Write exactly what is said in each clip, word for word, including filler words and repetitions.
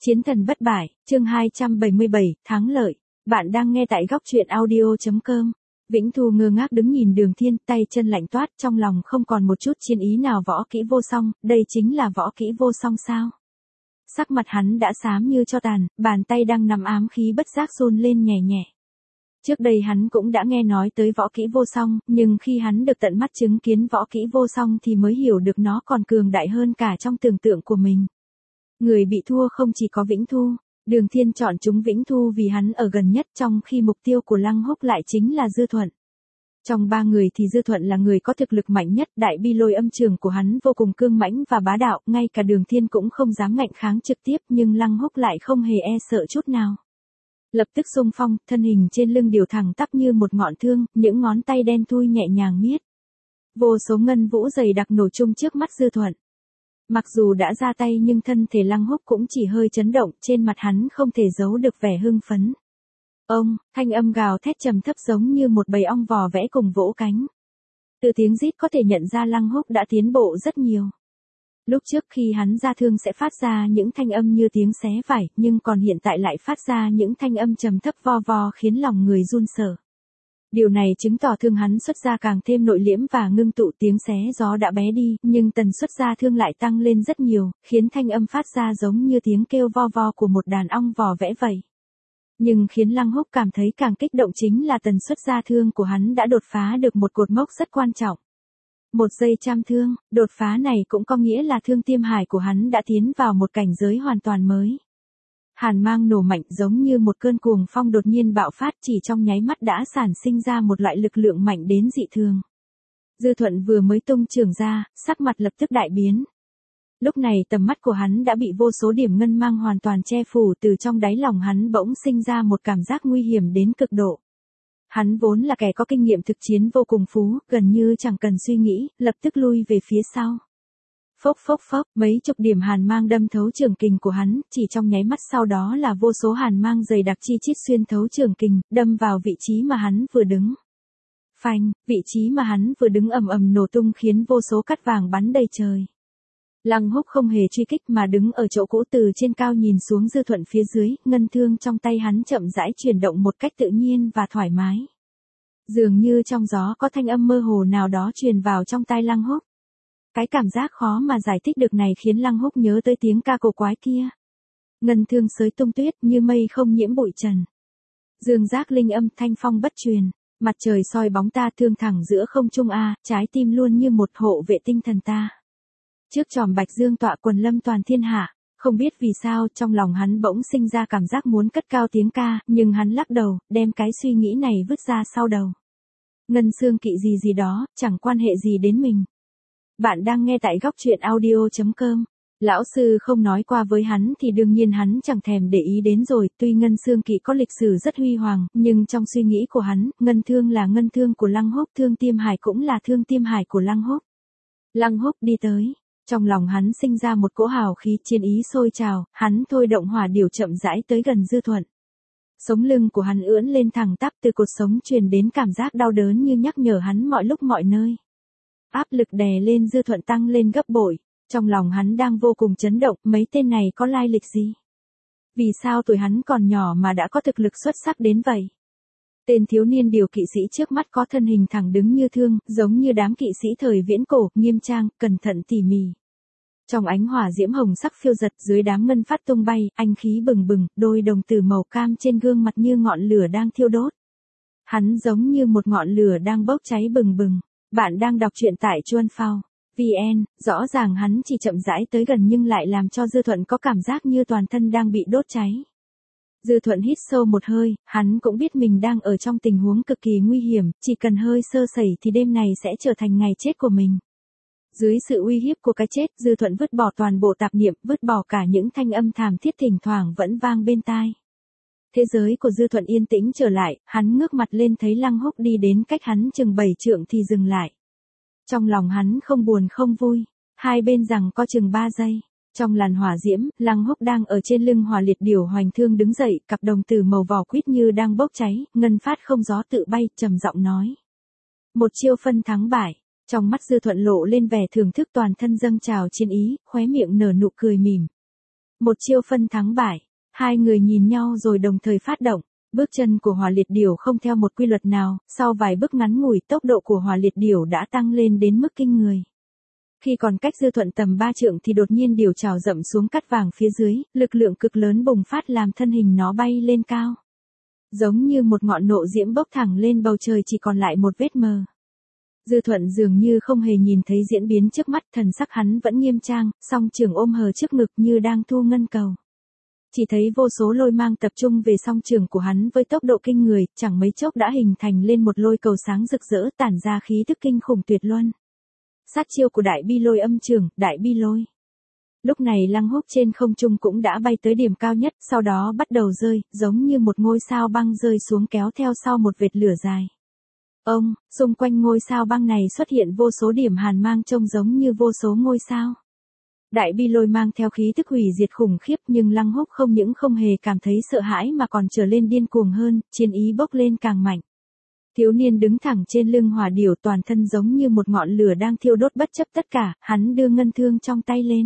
Chiến thần bất bại, chương hai trăm bảy mươi bảy, thắng lợi. Bạn đang nghe tại góc truyện audio chấm com. Vĩnh Thu ngơ ngác đứng nhìn Đường Thiên, tay chân lạnh toát, trong lòng không còn một chút chiến ý nào. Võ kỹ vô song, đây chính là võ kỹ vô song sao? Sắc mặt hắn đã xám như tro tàn, bàn tay đang nắm ám khí bất giác run lên nhẹ nhẹ. Trước đây hắn cũng đã nghe nói tới võ kỹ vô song, nhưng khi hắn được tận mắt chứng kiến võ kỹ vô song thì mới hiểu được nó còn cường đại hơn cả trong tưởng tượng của mình. Người bị thua không chỉ có Vĩnh Thu, Đường Thiên chọn chúng Vĩnh Thu vì hắn ở gần nhất, trong khi mục tiêu của Lăng Húc lại chính là Dư Thuận. Trong ba người thì Dư Thuận là người có thực lực mạnh nhất, đại bi lôi âm trường của hắn vô cùng cương mãnh và bá đạo, ngay cả Đường Thiên cũng không dám ngạnh kháng trực tiếp, nhưng Lăng Húc lại không hề e sợ chút nào. Lập tức xung phong, thân hình trên lưng điều thẳng tắp như một ngọn thương, những ngón tay đen thui nhẹ nhàng miết. Vô số ngân vũ dày đặc nổ chung trước mắt Dư Thuận. Mặc dù đã ra tay nhưng thân thể Lăng Húc cũng chỉ hơi chấn động, trên mặt hắn không thể giấu được vẻ hưng phấn. Ông, thanh âm gào thét trầm thấp giống như một bầy ong vò vẽ cùng vỗ cánh. Từ tiếng rít có thể nhận ra Lăng Húc đã tiến bộ rất nhiều. Lúc trước khi hắn ra thương sẽ phát ra những thanh âm như tiếng xé vải, nhưng còn hiện tại lại phát ra những thanh âm trầm thấp vo vo khiến lòng người run sợ. Điều này chứng tỏ thương hắn xuất ra càng thêm nội liễm và ngưng tụ, tiếng xé gió đã bé đi, nhưng tần suất ra thương lại tăng lên rất nhiều, khiến thanh âm phát ra giống như tiếng kêu vo vo của một đàn ong vò vẽ vậy. Nhưng khiến Lăng Húc cảm thấy càng kích động chính là tần suất ra thương của hắn đã đột phá được một cột mốc rất quan trọng. Một giây trăm thương, đột phá này cũng có nghĩa là thương tiêm hải của hắn đã tiến vào một cảnh giới hoàn toàn mới. Hàn mang nổ mạnh giống như một cơn cuồng phong đột nhiên bạo phát, chỉ trong nháy mắt đã sản sinh ra một loại lực lượng mạnh đến dị thường. Dư Thuận vừa mới tung trường ra, sắc mặt lập tức đại biến. Lúc này tầm mắt của hắn đã bị vô số điểm ngân mang hoàn toàn che phủ, từ trong đáy lòng hắn bỗng sinh ra một cảm giác nguy hiểm đến cực độ. Hắn vốn là kẻ có kinh nghiệm thực chiến vô cùng phú, gần như chẳng cần suy nghĩ, lập tức lui về phía sau. Phốc phốc phốc, mấy chục điểm hàn mang đâm thấu trường kình của hắn, chỉ trong nháy mắt sau đó là vô số hàn mang dày đặc chi chít xuyên thấu trường kình, đâm vào vị trí mà hắn vừa đứng. Phanh, vị trí mà hắn vừa đứng ầm ầm nổ tung khiến vô số cát vàng bắn đầy trời. Lăng Húc không hề truy kích mà đứng ở chỗ cũ, từ trên cao nhìn xuống Dư Thuận phía dưới, ngân thương trong tay hắn chậm rãi chuyển động một cách tự nhiên và thoải mái. Dường như trong gió có thanh âm mơ hồ nào đó truyền vào trong tai Lăng Húc. Cái cảm giác khó mà giải thích được này khiến Lăng Húc nhớ tới tiếng ca cổ quái kia. Ngân thương xới tung tuyết như mây không nhiễm bụi trần. Dương giác linh âm, thanh phong bất truyền, mặt trời soi bóng ta, thương thẳng giữa không trung a, trái tim luôn như một hộ vệ tinh thần ta. Trước tròm bạch dương tọa quần lâm toàn thiên hạ, không biết vì sao trong lòng hắn bỗng sinh ra cảm giác muốn cất cao tiếng ca, nhưng hắn lắc đầu, đem cái suy nghĩ này vứt ra sau đầu. Ngân xương kỵ gì gì đó, chẳng quan hệ gì đến mình. Bạn đang nghe tại góc truyện audio chấm com. Lão sư không nói qua với hắn thì đương nhiên hắn chẳng thèm để ý đến rồi, tuy ngân xương kỵ có lịch sử rất huy hoàng, nhưng trong suy nghĩ của hắn, ngân thương là ngân thương của Lăng Húc, thương tiêm hải cũng là thương tiêm hải của Lăng Húc. Lăng Húc đi tới, trong lòng hắn sinh ra một cỗ hào khí chiến ý sôi trào, hắn thôi động hỏa điểu chậm rãi tới gần Dư Thuận. Sống lưng của hắn ưỡn lên thẳng tắp, từ cột sống truyền đến cảm giác đau đớn như nhắc nhở hắn mọi lúc mọi nơi. Áp lực đè lên Dư Thuận tăng lên gấp bội, trong lòng hắn đang vô cùng chấn động, mấy tên này có lai lịch gì? Vì sao tuổi hắn còn nhỏ mà đã có thực lực xuất sắc đến vậy? Tên thiếu niên điều kỵ sĩ trước mắt có thân hình thẳng đứng như thương, giống như đám kỵ sĩ thời viễn cổ, nghiêm trang, cẩn thận tỉ mỉ. Trong ánh hỏa diễm hồng sắc phiêu giật, dưới đám ngân phát tung bay, anh khí bừng bừng, đôi đồng tử màu cam trên gương mặt như ngọn lửa đang thiêu đốt. Hắn giống như một ngọn lửa đang bốc cháy bừng bừng. Bạn đang đọc truyện tại chuan phao chấm vn, rõ ràng hắn chỉ chậm rãi tới gần nhưng lại làm cho Dư Thuận có cảm giác như toàn thân đang bị đốt cháy. Dư Thuận hít sâu một hơi, hắn cũng biết mình đang ở trong tình huống cực kỳ nguy hiểm, chỉ cần hơi sơ sẩy thì đêm này sẽ trở thành ngày chết của mình. Dưới sự uy hiếp của cái chết, Dư Thuận vứt bỏ toàn bộ tạp niệm, vứt bỏ cả những thanh âm thảm thiết thỉnh thoảng vẫn vang bên tai. Thế giới của Dư Thuận yên tĩnh trở lại, hắn ngước mặt lên thấy Lăng Húc đi đến cách hắn chừng bảy trượng thì dừng lại. Trong lòng hắn không buồn không vui, hai bên rằng có chừng ba giây. Trong làn hỏa diễm, Lăng Húc đang ở trên lưng hỏa liệt điểu hoành thương đứng dậy, cặp đồng tử màu vỏ quýt như đang bốc cháy, ngân phát không gió tự bay, trầm giọng nói. Một chiêu phân thắng bại, trong mắt Dư Thuận lộ lên vẻ thưởng thức, toàn thân dâng trào chiến ý, khóe miệng nở nụ cười mỉm. Một chiêu phân thắng bại, hai người nhìn nhau rồi đồng thời phát động. Bước chân của Hỏa Liệt Điểu không theo một quy luật nào, sau vài bước ngắn ngủi tốc độ của Hỏa Liệt Điểu đã tăng lên đến mức kinh người. Khi còn cách Dư Thuận tầm ba trượng thì đột nhiên điểu trào rậm xuống cắt vàng phía dưới, lực lượng cực lớn bùng phát làm thân hình nó bay lên cao. Giống như một ngọn nộ diễm bốc thẳng lên bầu trời chỉ còn lại một vết mờ. Dư Thuận dường như không hề nhìn thấy diễn biến trước mắt, thần sắc hắn vẫn nghiêm trang, song trường ôm hờ trước ngực như đang thu ngân cầu. Chỉ thấy vô số lôi mang tập trung về song trường của hắn với tốc độ kinh người, chẳng mấy chốc đã hình thành lên một lôi cầu sáng rực rỡ tản ra khí tức kinh khủng tuyệt luân. Sát chiêu của đại bi lôi âm trường, đại bi lôi. Lúc này Lăng Húc trên không trung cũng đã bay tới điểm cao nhất, sau đó bắt đầu rơi, giống như một ngôi sao băng rơi xuống kéo theo sau một vệt lửa dài. Ông, xung quanh ngôi sao băng này xuất hiện vô số điểm hàn mang trông giống như vô số ngôi sao. Đại bi lôi mang theo khí tức hủy diệt khủng khiếp nhưng Lăng Húc không những không hề cảm thấy sợ hãi mà còn trở lên điên cuồng hơn, chiến ý bốc lên càng mạnh. Thiếu niên đứng thẳng trên lưng hỏa điểu toàn thân giống như một ngọn lửa đang thiêu đốt bất chấp tất cả, hắn đưa ngân thương trong tay lên.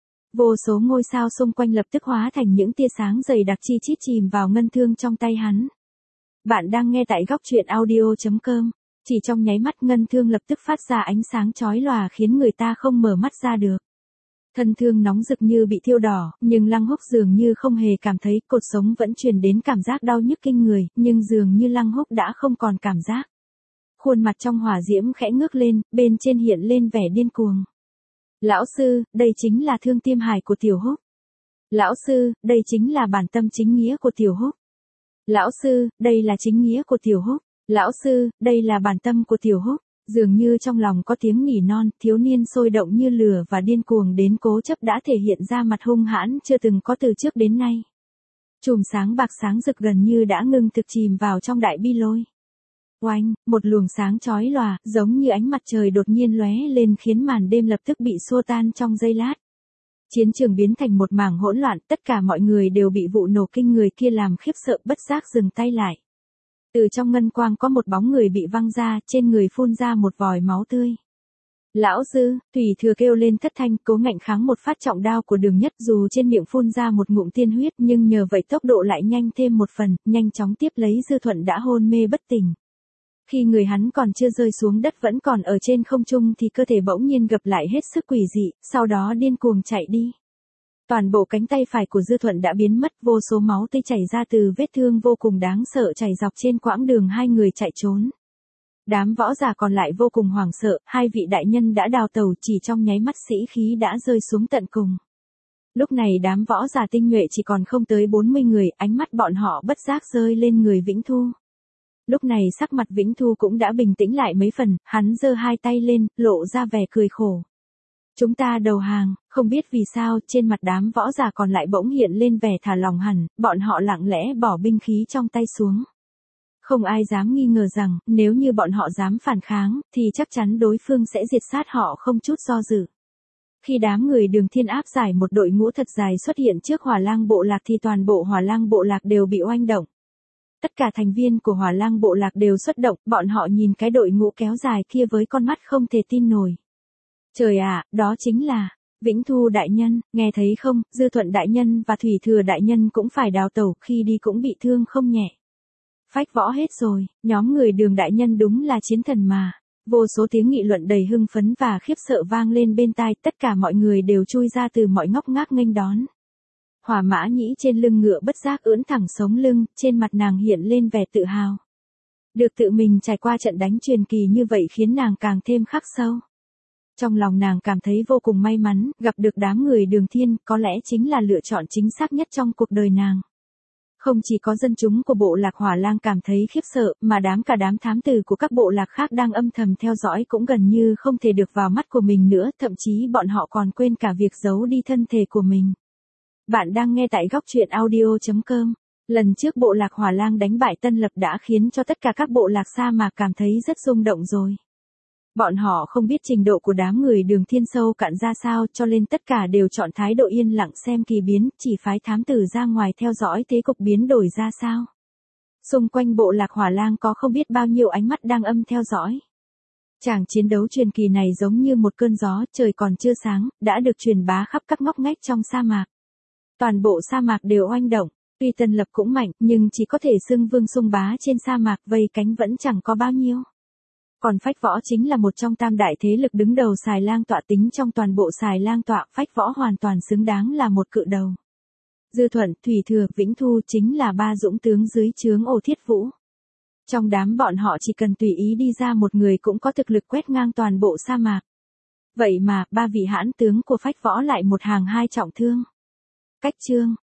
Vô số ngôi sao xung quanh lập tức hóa thành những tia sáng dày đặc chi chít chìm vào ngân thương trong tay hắn. Bạn đang nghe tại góc truyện audio chấm com. Chỉ trong nháy mắt ngân thương lập tức phát ra ánh sáng chói lòa khiến người ta không mở mắt ra được. Thân thương nóng rực như bị thiêu đỏ, nhưng Lăng Húc dường như không hề cảm thấy, cột sống vẫn truyền đến cảm giác đau nhức kinh người, nhưng dường như Lăng Húc đã không còn cảm giác. Khuôn mặt trong hỏa diễm khẽ ngước lên, bên trên hiện lên vẻ điên cuồng. Lão sư, đây chính là thương tiêm hải của Tiểu Húc. Lão sư, đây chính là bản tâm chính nghĩa của Tiểu Húc. Lão sư, đây là chính nghĩa của Tiểu Húc. Lão sư, đây là bản tâm của Tiểu Húc. Dường như trong lòng có tiếng nỉ non, thiếu niên sôi động như lửa và điên cuồng đến cố chấp đã thể hiện ra mặt hung hãn chưa từng có từ trước đến nay. Chùm sáng bạc sáng rực gần như đã ngưng thực chìm vào trong đại bi lôi. Oanh, một luồng sáng chói lòa, giống như ánh mặt trời đột nhiên lóe lên khiến màn đêm lập tức bị xua tan trong giây lát. Chiến trường biến thành một mảng hỗn loạn, tất cả mọi người đều bị vụ nổ kinh người kia làm khiếp sợ bất giác dừng tay lại. Từ trong ngân quang có một bóng người bị văng ra, trên người phun ra một vòi máu tươi. Lão sư, Thủy Thừa kêu lên thất thanh, cố ngạnh kháng một phát trọng đao của Đường Nhất, dù trên miệng phun ra một ngụm tiên huyết nhưng nhờ vậy tốc độ lại nhanh thêm một phần, nhanh chóng tiếp lấy Dư Thuận đã hôn mê bất tỉnh. Khi người hắn còn chưa rơi xuống đất vẫn còn ở trên không trung thì cơ thể bỗng nhiên gập lại hết sức quỷ dị, sau đó điên cuồng chạy đi. Toàn bộ cánh tay phải của Dư Thuận đã biến mất, vô số máu tươi chảy ra từ vết thương vô cùng đáng sợ chảy dọc trên quãng đường hai người chạy trốn. Đám võ giả còn lại vô cùng hoảng sợ, hai vị đại nhân đã đào tẩu chỉ trong nháy mắt sĩ khí đã rơi xuống tận cùng. Lúc này đám võ giả tinh nhuệ chỉ còn không tới bốn mươi người, ánh mắt bọn họ bất giác rơi lên người Vĩnh Thu. Lúc này sắc mặt Vĩnh Thu cũng đã bình tĩnh lại mấy phần, hắn giơ hai tay lên, lộ ra vẻ cười khổ. Chúng ta đầu hàng, không biết vì sao, trên mặt đám võ giả còn lại bỗng hiện lên vẻ thả lòng hẳn, bọn họ lặng lẽ bỏ binh khí trong tay xuống. Không ai dám nghi ngờ rằng, nếu như bọn họ dám phản kháng, thì chắc chắn đối phương sẽ diệt sát họ không chút do dự. Khi đám người Đường Thiên áp giải một đội ngũ thật dài xuất hiện trước Hỏa Lang bộ lạc thì toàn bộ Hỏa Lang bộ lạc đều bị oanh động. Tất cả thành viên của Hỏa Lang bộ lạc đều xuất động, bọn họ nhìn cái đội ngũ kéo dài kia với con mắt không thể tin nổi. Trời ạ, đó chính là Vĩnh Thu đại nhân, nghe thấy không, Dư Thuận đại nhân và Thủy Thừa đại nhân cũng phải đào tẩu, khi đi cũng bị thương không nhẹ. Phách võ hết rồi, nhóm người Đường đại nhân đúng là chiến thần mà. Vô số tiếng nghị luận đầy hưng phấn và khiếp sợ vang lên bên tai, tất cả mọi người đều chui ra từ mọi ngóc ngách nghênh đón. Hỏa Mã Nhĩ trên lưng ngựa bất giác ưỡn thẳng sống lưng, trên mặt nàng hiện lên vẻ tự hào. Được tự mình trải qua trận đánh truyền kỳ như vậy khiến nàng càng thêm khắc sâu. Trong lòng nàng cảm thấy vô cùng may mắn, gặp được đám người Đường Thiên, có lẽ chính là lựa chọn chính xác nhất trong cuộc đời nàng. Không chỉ có dân chúng của bộ lạc Hỏa Lang cảm thấy khiếp sợ, mà đám cả đám thám tử của các bộ lạc khác đang âm thầm theo dõi cũng gần như không thể được vào mắt của mình nữa, thậm chí bọn họ còn quên cả việc giấu đi thân thể của mình. Bạn đang nghe tại góc truyện audio chấm com. Lần trước bộ lạc Hỏa Lang đánh bại Tân Lập đã khiến cho tất cả các bộ lạc sa mạc cảm thấy rất rung động rồi. Bọn họ không biết trình độ của đám người Đường Thiên sâu cạn ra sao, cho nên tất cả đều chọn thái độ yên lặng xem kỳ biến, chỉ phái thám tử ra ngoài theo dõi thế cục biến đổi ra sao. Xung quanh bộ lạc Hỏa Lang có không biết bao nhiêu ánh mắt đang âm theo dõi. Tràng chiến đấu truyền kỳ này giống như một cơn gió, trời còn chưa sáng, đã được truyền bá khắp các ngóc ngách trong sa mạc. Toàn bộ sa mạc đều oanh động, tuy Tân Lập cũng mạnh, nhưng chỉ có thể xưng vương sung bá trên sa mạc, vây cánh vẫn chẳng có bao nhiêu. Còn Phách Võ chính là một trong tam đại thế lực đứng đầu Xài Lang tọa, tính trong toàn bộ Xài Lang tọa, Phách Võ hoàn toàn xứng đáng là một cự đầu. Dư Thuận, Thủy Thừa, Vĩnh Thu chính là ba dũng tướng dưới trướng Ô Thiết Vũ. Trong đám bọn họ chỉ cần tùy ý đi ra một người cũng có thực lực quét ngang toàn bộ sa mạc. Vậy mà, ba vị hãn tướng của Phách Võ lại một hàng hai trọng thương. Cách chương